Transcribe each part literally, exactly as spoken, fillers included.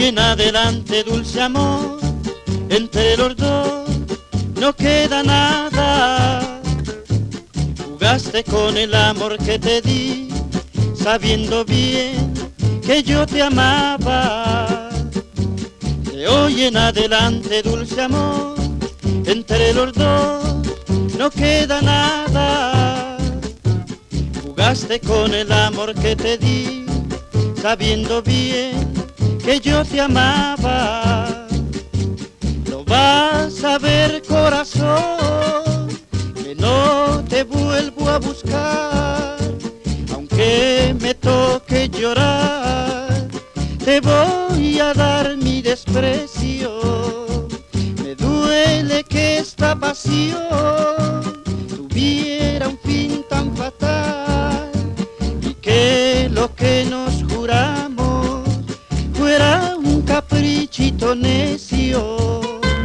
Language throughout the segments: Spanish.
en adelante, dulce amor, entre los dos no queda nada. Jugaste con el amor que te di, sabiendo bien que yo te amaba. De hoy en adelante, dulce amor, entre los dos no queda nada. Jugaste con el amor que te di, sabiendo bien que yo te amaba. Lo vas a ver, corazón, que no te vuelvo a buscar. Aunque me toque llorar, te voy a dar mi desprecio. Me duele que esta pasión tuviera un fin tan fatal, y que lo que nos juramos fuera un caprichito necio.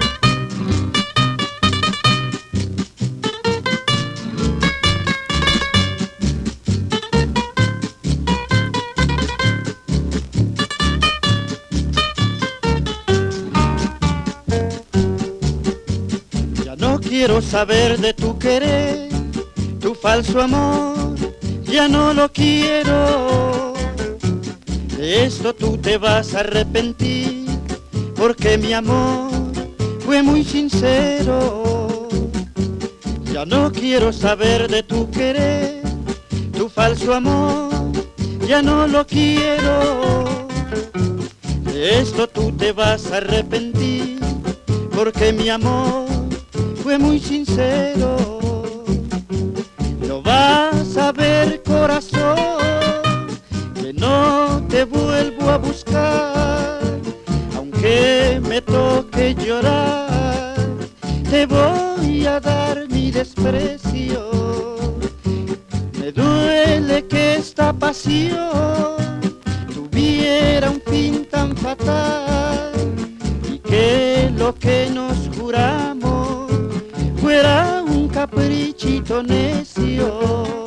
No quiero saber de tu querer, tu falso amor, ya no lo quiero. De esto tú te vas a arrepentir, porque mi amor fue muy sincero. Ya no quiero saber de tu querer, tu falso amor, ya no lo quiero. De esto tú te vas a arrepentir, porque mi amor fue muy sincero. Lo vas a ver, corazón, que no te vuelvo a buscar. Aunque me toque llorar, te voy a dar mi desprecio. Me duele que esta pasión tuviera un fin tan fatal, y que lo que nos juramos fuera un caprichito necio.